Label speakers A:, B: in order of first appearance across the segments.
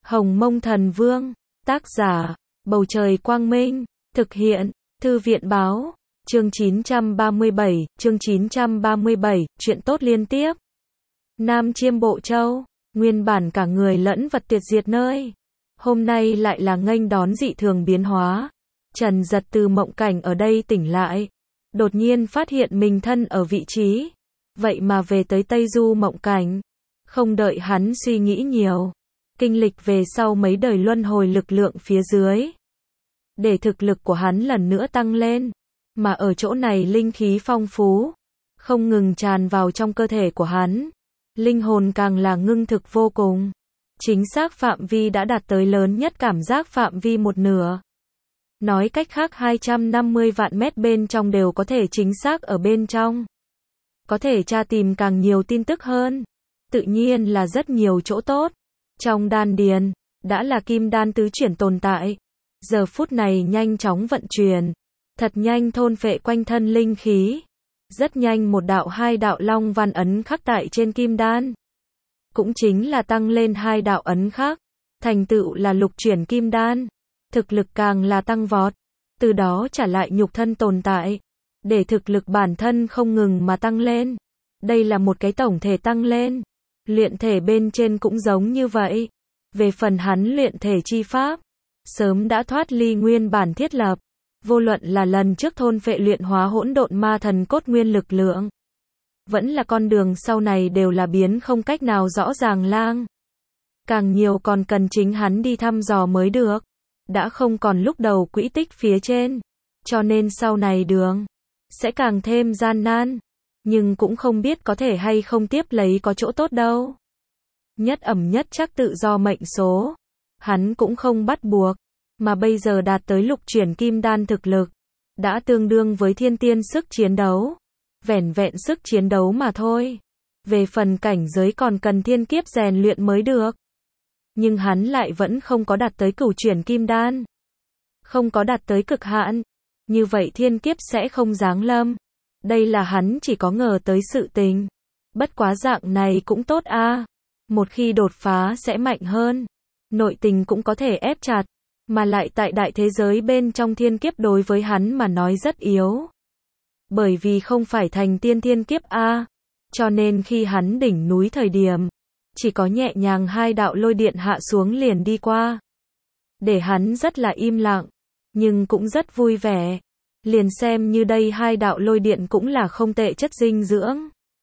A: Hồng Mông Thần Vương, tác giả, Bầu Trời Quang Minh, thực hiện, Thư viện Báo, chương 937, chuyện tốt liên tiếp. Nam Chiêm Bộ Châu, nguyên bản cả người lẫn vật tuyệt diệt nơi. Hôm nay lại là nghênh đón dị thường biến hóa. Trần Giật từ mộng cảnh ở đây tỉnh lại. Đột nhiên phát hiện mình thân ở vị trí. Vậy mà về tới Tây Du mộng cảnh. Không đợi hắn suy nghĩ nhiều. Kinh lịch về sau mấy đời luân hồi lực lượng phía dưới. Để thực lực của hắn lần nữa tăng lên. Mà ở chỗ này linh khí phong phú. Không ngừng tràn vào trong cơ thể của hắn. Linh hồn càng là ngưng thực vô cùng. Chính xác phạm vi đã đạt tới lớn nhất cảm giác phạm vi một nửa. Nói cách khác 250 vạn mét bên trong đều có thể chính xác ở bên trong. Có thể tra tìm càng nhiều tin tức hơn. Tự nhiên là rất nhiều chỗ tốt. Trong đan điền, đã là kim đan tứ chuyển tồn tại. Giờ phút này nhanh chóng vận chuyển. Thật nhanh thôn phệ quanh thân linh khí. Rất nhanh một đạo hai đạo long văn ấn khắc tại trên kim đan. Cũng chính là tăng lên hai đạo ấn khắc. Thành tựu là lục chuyển kim đan. Thực lực càng là tăng vọt. Từ đó trả lại nhục thân tồn tại. Để thực lực bản thân không ngừng mà tăng lên. Đây là một cái tổng thể tăng lên. Luyện thể bên trên cũng giống như vậy. Về phần hắn luyện thể chi pháp. Sớm đã thoát ly nguyên bản thiết lập. Vô luận là lần trước thôn phệ luyện hóa hỗn độn ma thần cốt nguyên lực lượng. Vẫn là con đường sau này đều là biến không cách nào rõ ràng lang. Càng nhiều còn cần chính hắn đi thăm dò mới được. Đã không còn lúc đầu quỹ tích phía trên. Cho nên sau này đường sẽ càng thêm gian nan. Nhưng cũng không biết có thể hay không tiếp lấy có chỗ tốt đâu. Nhất ẩm nhất chắc tự do mệnh số. Hắn cũng không bắt buộc. Mà bây giờ đạt tới lục chuyển kim đan thực lực. Đã tương đương với thiên tiên sức chiến đấu. Vẻn vẹn sức chiến đấu mà thôi. Về phần cảnh giới còn cần thiên kiếp rèn luyện mới được. Nhưng hắn lại vẫn không có đạt tới cửu chuyển kim đan. Không có đạt tới cực hạn. Như vậy thiên kiếp sẽ không giáng lâm. Đây là hắn chỉ có ngờ tới sự tình. Bất quá dạng này cũng tốt a. Một khi đột phá sẽ mạnh hơn. Nội tình cũng có thể ép chặt. Mà lại tại đại thế giới bên trong thiên kiếp đối với hắn mà nói rất yếu. Bởi vì không phải thành tiên thiên kiếp a. Cho nên khi hắn đỉnh núi thời điểm. Chỉ có nhẹ nhàng hai đạo lôi điện hạ xuống liền đi qua. Để hắn rất là im lặng. Nhưng cũng rất vui vẻ. Liền xem như đây hai đạo lôi điện cũng là không tệ chất dinh dưỡng.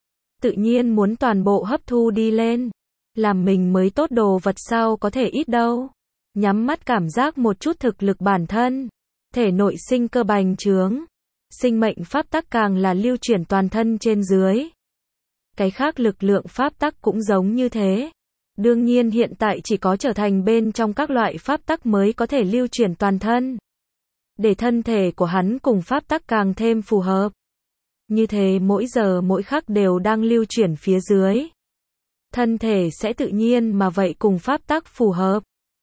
A: Tự nhiên muốn toàn bộ hấp thu đi lên. Làm mình mới tốt đồ vật sao có thể ít đâu. Nhắm mắt cảm giác một chút thực lực bản thân. Thể nội sinh cơ bành trướng. Sinh mệnh pháp tắc càng là lưu chuyển toàn thân trên dưới. Cái khác lực lượng pháp tắc cũng giống như thế. Đương nhiên hiện tại chỉ có trở thành bên trong các loại pháp tắc mới có thể lưu chuyển toàn thân. Để thân thể của hắn cùng pháp tắc càng thêm phù hợp. Như thế mỗi giờ mỗi khắc đều đang lưu chuyển phía dưới. Thân thể sẽ tự nhiên mà vậy cùng pháp tắc phù hợp.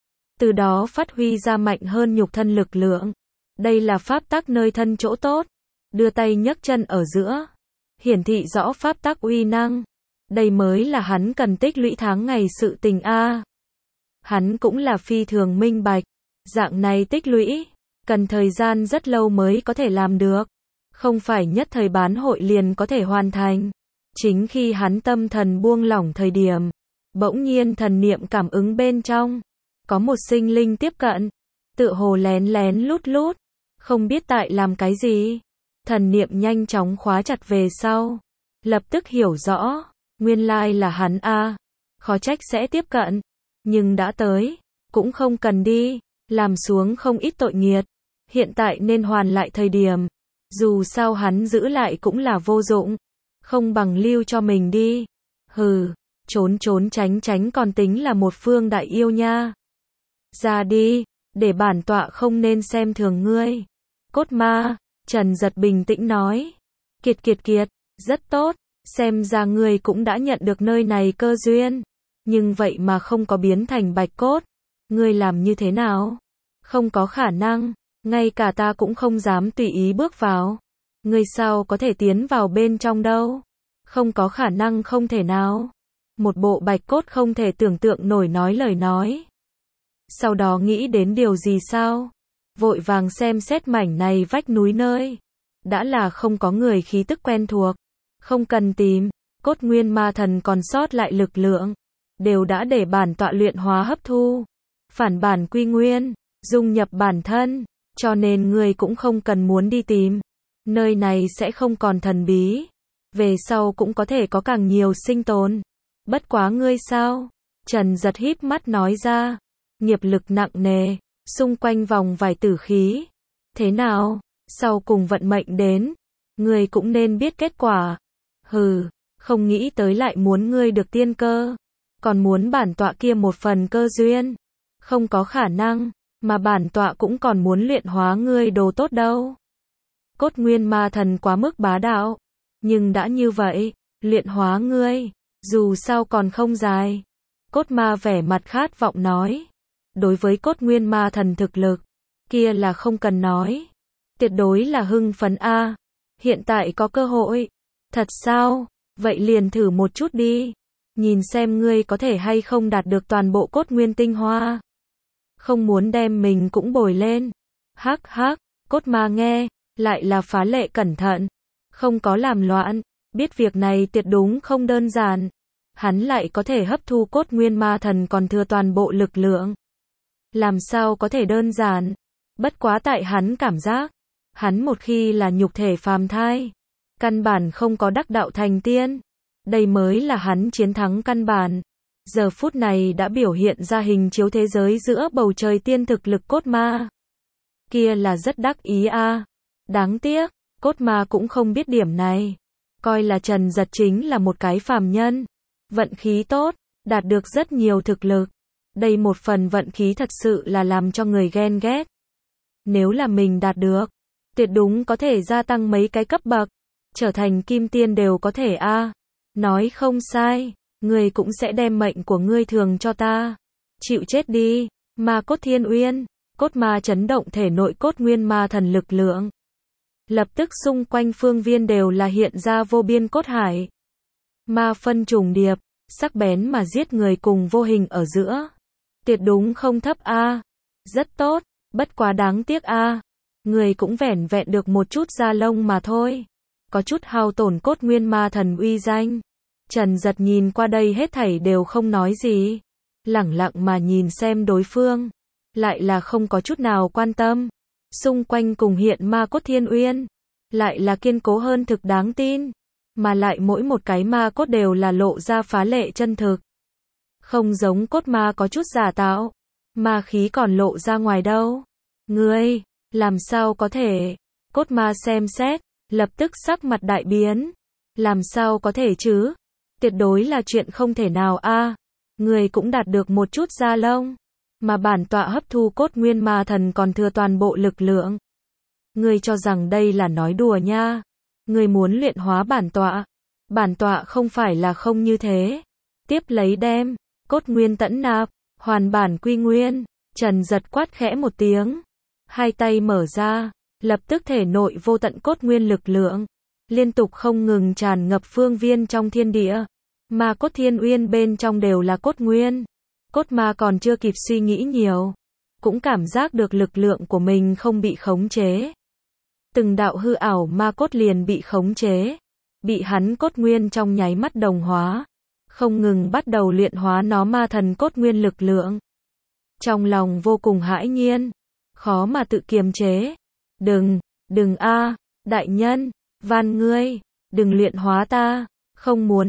A: Từ đó phát huy ra mạnh hơn nhục thân lực lượng. Đây là pháp tắc nơi thân chỗ tốt. Đưa tay nhấc chân ở giữa. Hiển thị rõ pháp tắc uy năng. Đây mới là hắn cần tích lũy tháng ngày sự tình a. Hắn cũng là phi thường minh bạch. Dạng này tích lũy. Cần thời gian rất lâu mới có thể làm được. Không phải nhất thời bán hội liền có thể hoàn thành. Chính khi hắn tâm thần buông lỏng thời điểm. Bỗng nhiên thần niệm cảm ứng bên trong. Có một sinh linh tiếp cận. Tựa hồ lén lén lút lút. Không biết tại làm cái gì. Thần niệm nhanh chóng khóa chặt về sau. Lập tức hiểu rõ. Nguyên lai là hắn a. Khó trách sẽ tiếp cận. Nhưng đã tới. Cũng không cần đi. Làm xuống không ít tội nghiệt. Hiện tại nên hoàn lại thời điểm. Dù sao hắn giữ lại cũng là vô dụng. Không bằng lưu cho mình đi. Hừ. Trốn trốn tránh tránh còn tính là một phương đại yêu nha. Ra đi. Để bản tọa không nên xem thường ngươi. Cốt ma. Trần Giật bình tĩnh nói. Kiệt kiệt kiệt. Rất tốt. Xem ra ngươi cũng đã nhận được nơi này cơ duyên. Nhưng vậy mà không có biến thành bạch cốt. Ngươi làm như thế nào? Không có khả năng. Ngay cả ta cũng không dám tùy ý bước vào. Ngươi sao có thể tiến vào bên trong đâu? Không có khả năng không thể nào. Một bộ bạch cốt không thể tưởng tượng nổi nói lời nói. Sau đó nghĩ đến điều gì sao? Vội vàng xem xét mảnh này vách núi nơi. Đã là không có người khí tức quen thuộc. Không cần tìm, cốt nguyên ma thần còn sót lại lực lượng. Đều đã để bản tọa luyện hóa hấp thu. Phản bản quy nguyên, dung nhập bản thân. Cho nên ngươi cũng không cần muốn đi tìm. Nơi này sẽ không còn thần bí. Về sau cũng có thể có càng nhiều sinh tồn. Bất quá ngươi sao? Trần Giật híp mắt nói ra. Nghiệp lực nặng nề, xung quanh vòng vài tử khí. Thế nào? Sau cùng vận mệnh đến. Ngươi cũng nên biết kết quả. Hừ, không nghĩ tới lại muốn ngươi được tiên cơ. Còn muốn bản tọa kia một phần cơ duyên. Không có khả năng, mà bản tọa cũng còn muốn luyện hóa ngươi đồ tốt đâu. Cốt nguyên ma thần quá mức bá đạo. Nhưng đã như vậy, luyện hóa ngươi, dù sao còn không dài. Cốt ma vẻ mặt khát vọng nói. Đối với cốt nguyên ma thần thực lực, kia là không cần nói. Tuyệt đối là hưng phấn a. Hiện tại có cơ hội. Thật sao? Vậy liền thử một chút đi. Nhìn xem ngươi có thể hay không đạt được toàn bộ cốt nguyên tinh hoa. Không muốn đem mình cũng bồi lên. Hắc hắc, cốt ma nghe, lại là phá lệ cẩn thận. Không có làm loạn, biết việc này tuyệt đúng không đơn giản. Hắn lại có thể hấp thu cốt nguyên ma thần còn thừa toàn bộ lực lượng. Làm sao có thể đơn giản. Bất quá tại hắn cảm giác, hắn một khi là nhục thể phàm thai, căn bản không có đắc đạo thành tiên. Đây mới là hắn chiến thắng căn bản. Giờ phút này đã biểu hiện ra hình chiếu thế giới giữa bầu trời tiên thực lực cốt ma. Kia là rất đắc ý a. Đáng tiếc, cốt ma cũng không biết điểm này. Coi là Trần Giật chính là một cái phàm nhân. Vận khí tốt, đạt được rất nhiều thực lực. Đây một phần vận khí thật sự là làm cho người ghen ghét. Nếu là mình đạt được, tuyệt đúng có thể gia tăng mấy cái cấp bậc. Trở thành kim tiên đều có thể a. Nói không sai, ngươi cũng sẽ đem mệnh của ngươi thường cho ta. Chịu chết đi, ma cốt thiên uyên. Cốt ma chấn động thể nội cốt nguyên ma thần lực lượng. Lập tức xung quanh phương viên đều là hiện ra vô biên cốt hải. Ma phân trùng điệp, sắc bén mà giết người cùng vô hình ở giữa. Tuyệt đúng không thấp a. Rất tốt, bất quá đáng tiếc a. Người cũng vẻn vẹn được một chút da lông mà thôi. Có chút hao tổn cốt nguyên ma thần uy danh. Trần Giật nhìn qua đây hết thảy đều không nói gì. Lẳng lặng mà nhìn xem đối phương. Lại là không có chút nào quan tâm. Xung quanh cùng hiện ma cốt thiên uyên. Lại là kiên cố hơn thực đáng tin. Mà lại mỗi một cái ma cốt đều là lộ ra phá lệ chân thực. Không giống cốt ma có chút giả tạo. Ma khí còn lộ ra ngoài đâu. Ngươi, làm sao có thể? Cốt ma xem xét, lập tức sắc mặt đại biến. Làm sao có thể chứ? Tuyệt đối là chuyện không thể nào a. Ngươi cũng đạt được một chút da lông. Mà bản tọa hấp thu cốt nguyên ma thần còn thừa toàn bộ lực lượng. Ngươi cho rằng đây là nói đùa nha. Ngươi muốn luyện hóa bản tọa. Bản tọa không phải là không như thế. Tiếp lấy đem, cốt nguyên tẫn nạp, hoàn bản quy nguyên. Trần Giật quát khẽ một tiếng. Hai tay mở ra, lập tức thể nội vô tận cốt nguyên lực lượng. Liên tục không ngừng tràn ngập phương viên trong thiên địa. Mà cốt thiên uyên bên trong đều là cốt nguyên. Cốt ma còn chưa kịp suy nghĩ nhiều. Cũng cảm giác được lực lượng của mình không bị khống chế. Từng đạo hư ảo ma cốt liền bị khống chế. Bị hắn cốt nguyên trong nháy mắt đồng hóa. Không ngừng bắt đầu luyện hóa nó ma thần cốt nguyên lực lượng. Trong lòng vô cùng hãi nhiên. Khó mà tự kiềm chế. Đừng a, đại nhân, van ngươi, đừng luyện hóa ta. Không muốn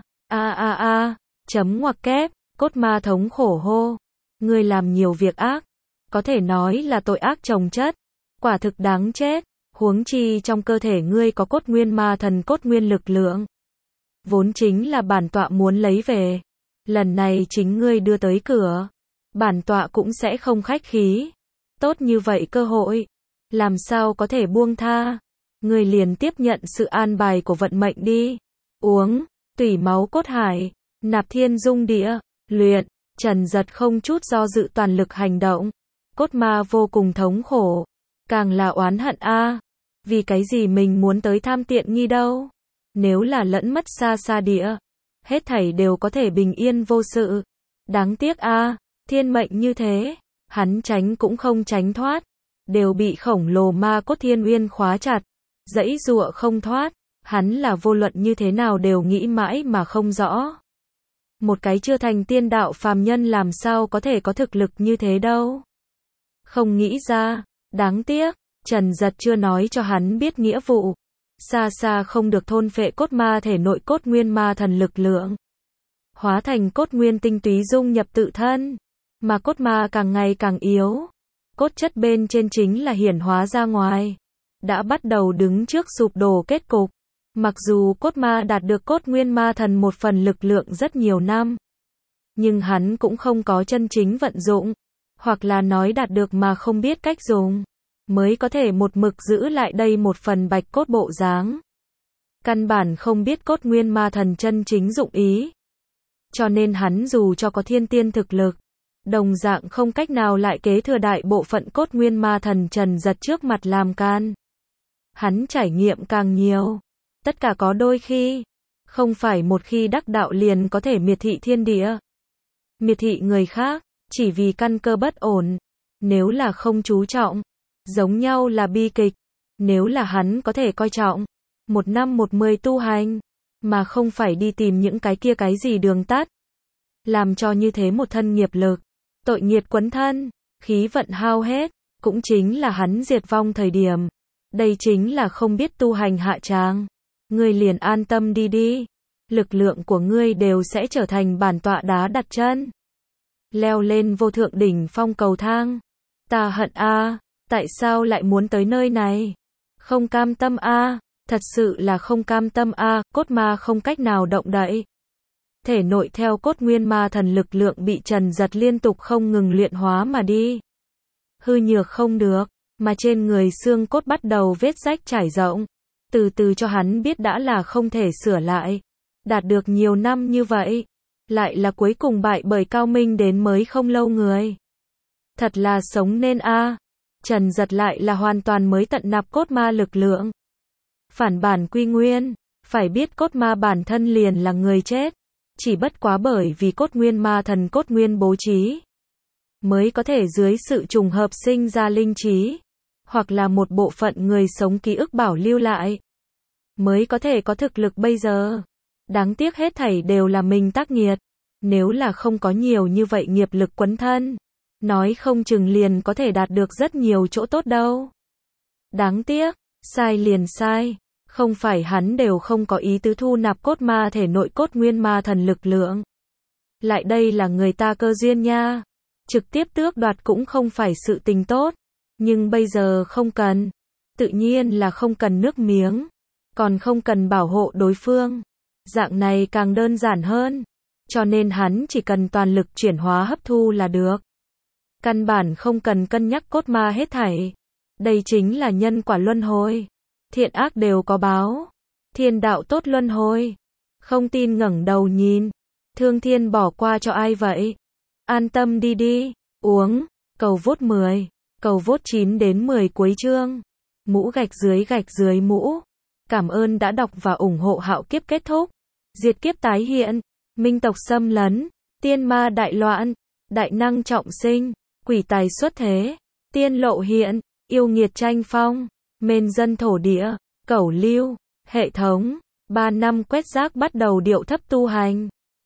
A: chấm ngoặc kép. Cốt ma thống khổ hô. Ngươi làm nhiều việc ác. Có thể nói là tội ác chồng chất. Quả thực đáng chết. Huống chi trong cơ thể ngươi có cốt nguyên ma thần cốt nguyên lực lượng. Vốn chính là bản tọa muốn lấy về. Lần này chính ngươi đưa tới cửa. Bản tọa cũng sẽ không khách khí. Tốt như vậy cơ hội. Làm sao có thể buông tha. Ngươi liền tiếp nhận sự an bài của vận mệnh đi. Uống, tủy máu cốt hải. Nạp thiên dung địa. Luyện, Trần Giật không chút do dự toàn lực hành động. Cốt ma vô cùng thống khổ. Càng là oán hận a. Vì cái gì mình muốn tới tham tiện nghi đâu. Nếu là lẫn mất xa xa địa. Hết thảy đều có thể bình yên vô sự. Đáng tiếc a. Thiên mệnh như thế. Hắn tránh cũng không tránh thoát, đều bị khổng lồ ma cốt thiên uyên khóa chặt, giãy giụa không thoát, hắn là vô luận như thế nào đều nghĩ mãi mà không rõ. Một cái chưa thành tiên đạo phàm nhân làm sao có thể có thực lực như thế đâu. Không nghĩ ra, đáng tiếc, Trần Giật chưa nói cho hắn biết nghĩa vụ. Xa xa không được thôn phệ cốt ma thể nội cốt nguyên ma thần lực lượng. Hóa thành cốt nguyên tinh túy dung nhập tự thân. Mà cốt ma càng ngày càng yếu. Cốt chất bên trên chính là hiển hóa ra ngoài. Đã bắt đầu đứng trước sụp đổ kết cục. Mặc dù cốt ma đạt được cốt nguyên ma thần một phần lực lượng rất nhiều năm. Nhưng hắn cũng không có chân chính vận dụng. Hoặc là nói đạt được mà không biết cách dùng. Mới có thể một mực giữ lại đây một phần bạch cốt bộ dáng. Căn bản không biết cốt nguyên ma thần chân chính dụng ý. Cho nên hắn dù cho có thiên tiên thực lực, đồng dạng không cách nào lại kế thừa đại bộ phận cốt nguyên ma thần Trần Giật trước mặt làm can. Hắn trải nghiệm càng nhiều. Tất cả có đôi khi, không phải một khi đắc đạo liền có thể miệt thị thiên địa. Miệt thị người khác, chỉ vì căn cơ bất ổn. Nếu là không chú trọng, giống nhau là bi kịch. Nếu là hắn có thể coi trọng, 1 năm 10 tu hành, mà không phải đi tìm những cái kia cái gì đường tắt. Làm cho như thế một thân nghiệp lực, tội nghiệt quấn thân, khí vận hao hết, cũng chính là hắn diệt vong thời điểm. Đây chính là không biết tu hành hạ tràng. Ngươi liền an tâm đi. Lực lượng của ngươi đều sẽ trở thành bản tọa đá đặt chân. Leo lên vô thượng đỉnh phong cầu thang. Ta hận a, tại sao lại muốn tới nơi này? Không cam tâm a, thật sự là không cam tâm a, cốt ma không cách nào động đậy. Thể nội theo cốt nguyên ma thần lực lượng bị Trần Giật liên tục không ngừng luyện hóa mà đi. Hư nhược không được, mà trên người xương cốt bắt đầu vết rách trải rộng. Từ từ cho hắn biết đã là không thể sửa lại. Đạt được nhiều năm như vậy, lại là cuối cùng bại bởi cao minh đến mới không lâu người. Thật là sống nên a. Trần Giật lại là hoàn toàn mới tận nạp cốt ma lực lượng. Phản bản quy nguyên, phải biết cốt ma bản thân liền là người chết. Chỉ bất quá bởi vì cốt nguyên ma thần cốt nguyên bố trí, mới có thể dưới sự trùng hợp sinh ra linh trí. Hoặc là một bộ phận người sống ký ức bảo lưu lại, mới có thể có thực lực bây giờ. Đáng tiếc hết thảy đều là mình tác nghiệt. Nếu là không có nhiều như vậy nghiệp lực quấn thân, nói không chừng liền có thể đạt được rất nhiều chỗ tốt đâu. Đáng tiếc, sai liền sai. Không phải hắn đều không có ý tứ thu nạp cốt ma thể nội cốt nguyên ma thần lực lượng. Lại đây là người ta cơ duyên nha. Trực tiếp tước đoạt cũng không phải sự tình tốt. Nhưng bây giờ không cần. Tự nhiên là không cần nước miếng. Còn không cần bảo hộ đối phương. Dạng này càng đơn giản hơn. Cho nên hắn chỉ cần toàn lực chuyển hóa hấp thu là được. Căn bản không cần cân nhắc cốt ma hết thảy. Đây chính là nhân quả luân hồi. Thiện ác đều có báo. Thiên đạo tốt luân hồi. Không tin ngẩng đầu nhìn. Thương thiên bỏ qua cho ai vậy? An tâm đi. Uống. Cầu vốt 10. Cầu vốt 9 đến 10 cuối chương. Mũ gạch dưới mũ. Cảm ơn đã đọc và ủng hộ Hạo Kiếp kết thúc. Diệt kiếp tái hiện. Minh tộc xâm lấn. Tiên ma đại loạn. Đại năng trọng sinh. Quỷ tài xuất thế. Tiên lộ hiện. Yêu nghiệt tranh phong. Mên dân thổ địa. Cẩu lưu. Hệ thống. 3 năm quét rác bắt đầu điệu thấp tu hành.